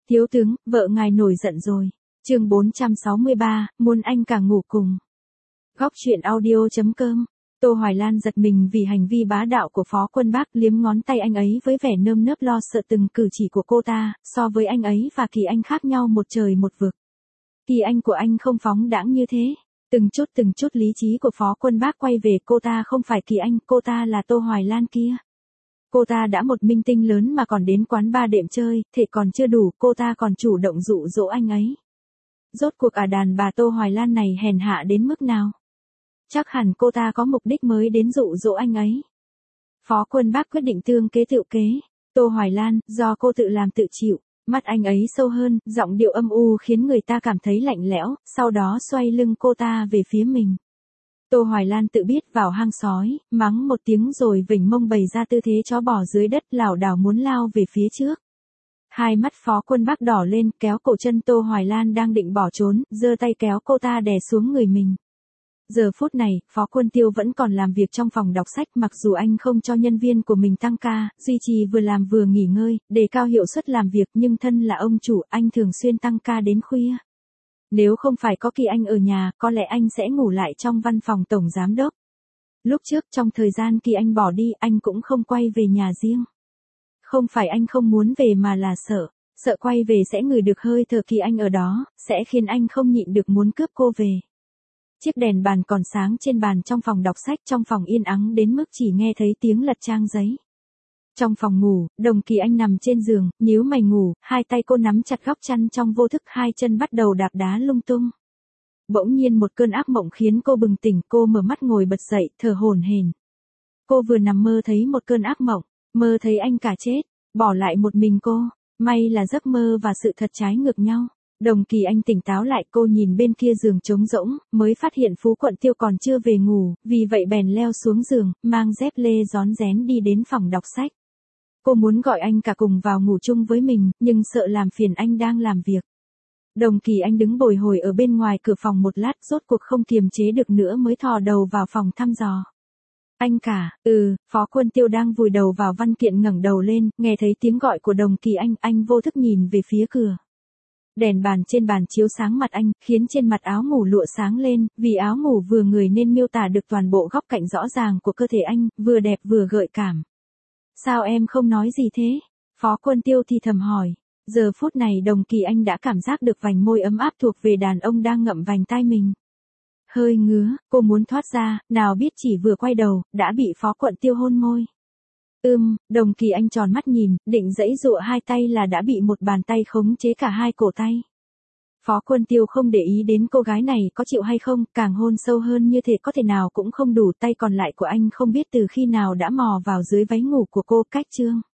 Thiếu tướng, vợ ngài nổi giận rồi. Chương 463, muốn anh cả ngủ cùng. Góc truyện audio.com. Tô Hoài Lan giật mình vì hành vi bá đạo của Phó Quân Bác, liếm ngón tay anh ấy với vẻ nơm nớp lo sợ từng cử chỉ của cô ta, so với anh ấy và Kỳ Anh khác nhau một trời một vực. Kỳ Anh của anh không phóng đãng như thế. Từng chút lý trí của Phó Quân Bác quay về, cô ta không phải Kỳ Anh, cô ta là Tô Hoài Lan kia. Cô ta đã một minh tinh lớn mà còn đến quán bar đệm chơi, thể còn chưa đủ, cô ta còn chủ động dụ dỗ anh ấy. Rốt cuộc đàn bà Tô Hoài Lan này hèn hạ đến mức nào? Chắc hẳn cô ta có mục đích mới đến dụ dỗ anh ấy. Phó Quân Bác quyết định tương kế tự kế. Tô Hoài Lan, do cô tự làm tự chịu. Mắt anh ấy sâu hơn, giọng điệu âm u khiến người ta cảm thấy lạnh lẽo, sau đó xoay lưng cô ta về phía mình. Tô Hoài Lan tự biết vào hang sói, mắng một tiếng rồi vểnh mông bày ra tư thế chó bò dưới đất, lảo đảo muốn lao về phía trước. Hai mắt Phó Quân Bác đỏ lên, kéo cổ chân Tô Hoài Lan đang định bỏ trốn, giơ tay kéo cô ta đè xuống người mình. Giờ phút này, Phó Quân Tiêu vẫn còn làm việc trong phòng đọc sách, mặc dù anh không cho nhân viên của mình tăng ca, duy trì vừa làm vừa nghỉ ngơi, để cao hiệu suất làm việc, nhưng thân là ông chủ, anh thường xuyên tăng ca đến khuya. Nếu không phải có Kỳ Anh ở nhà, có lẽ anh sẽ ngủ lại trong văn phòng tổng giám đốc. Lúc trước trong thời gian Kỳ Anh bỏ đi, anh cũng không quay về nhà riêng. Không phải anh không muốn về mà là sợ quay về sẽ ngửi được hơi thở Kỳ Anh ở đó, sẽ khiến anh không nhịn được muốn cướp cô về. Chiếc đèn bàn còn sáng trên bàn trong phòng đọc sách, trong phòng yên ắng đến mức chỉ nghe thấy tiếng lật trang giấy. Trong phòng ngủ, Đồng Kỳ Anh nằm trên giường, nhíu mày ngủ, hai tay cô nắm chặt góc chăn, trong vô thức hai chân bắt đầu đạp đá lung tung. Bỗng nhiên một cơn ác mộng khiến cô bừng tỉnh, cô mở mắt ngồi bật dậy, thở hổn hển. Cô vừa nằm mơ thấy một cơn ác mộng, mơ thấy anh cả chết, bỏ lại một mình cô. May là giấc mơ và sự thật trái ngược nhau. Đồng Kỳ Anh tỉnh táo lại, cô nhìn bên kia giường trống rỗng, mới phát hiện Phú Quận Tiêu còn chưa về ngủ, vì vậy bèn leo xuống giường, mang dép lê rón rén đi đến phòng đọc sách. Cô muốn gọi anh cả cùng vào ngủ chung với mình, nhưng sợ làm phiền anh đang làm việc. Đồng Kỳ Anh đứng bồi hồi ở bên ngoài cửa phòng một lát, rốt cuộc không kiềm chế được nữa mới thò đầu vào phòng thăm dò. Anh cả, Phó Quân Tiêu đang vùi đầu vào văn kiện ngẩng đầu lên, nghe thấy tiếng gọi của Đồng Kỳ Anh vô thức nhìn về phía cửa. Đèn bàn trên bàn chiếu sáng mặt anh, khiến trên mặt áo ngủ lụa sáng lên, vì áo ngủ vừa người nên miêu tả được toàn bộ góc cạnh rõ ràng của cơ thể anh, vừa đẹp vừa gợi cảm. Sao em không nói gì thế? Phó Quân Tiêu thì thầm hỏi. Giờ phút này Đồng Kỳ Anh đã cảm giác được vành môi ấm áp thuộc về đàn ông đang ngậm vành tai mình. Hơi ngứa, cô muốn thoát ra, nào biết chỉ vừa quay đầu, đã bị Phó Quân Tiêu hôn môi. Đồng Kỳ Anh tròn mắt nhìn, định giãy giụa hai tay là đã bị một bàn tay khống chế cả hai cổ tay. Phó Quân Tiêu không để ý đến cô gái này có chịu hay không, càng hôn sâu hơn như thể có thể nào cũng không đủ, tay còn lại của anh không biết từ khi nào đã mò vào dưới váy ngủ của cô, cách chương.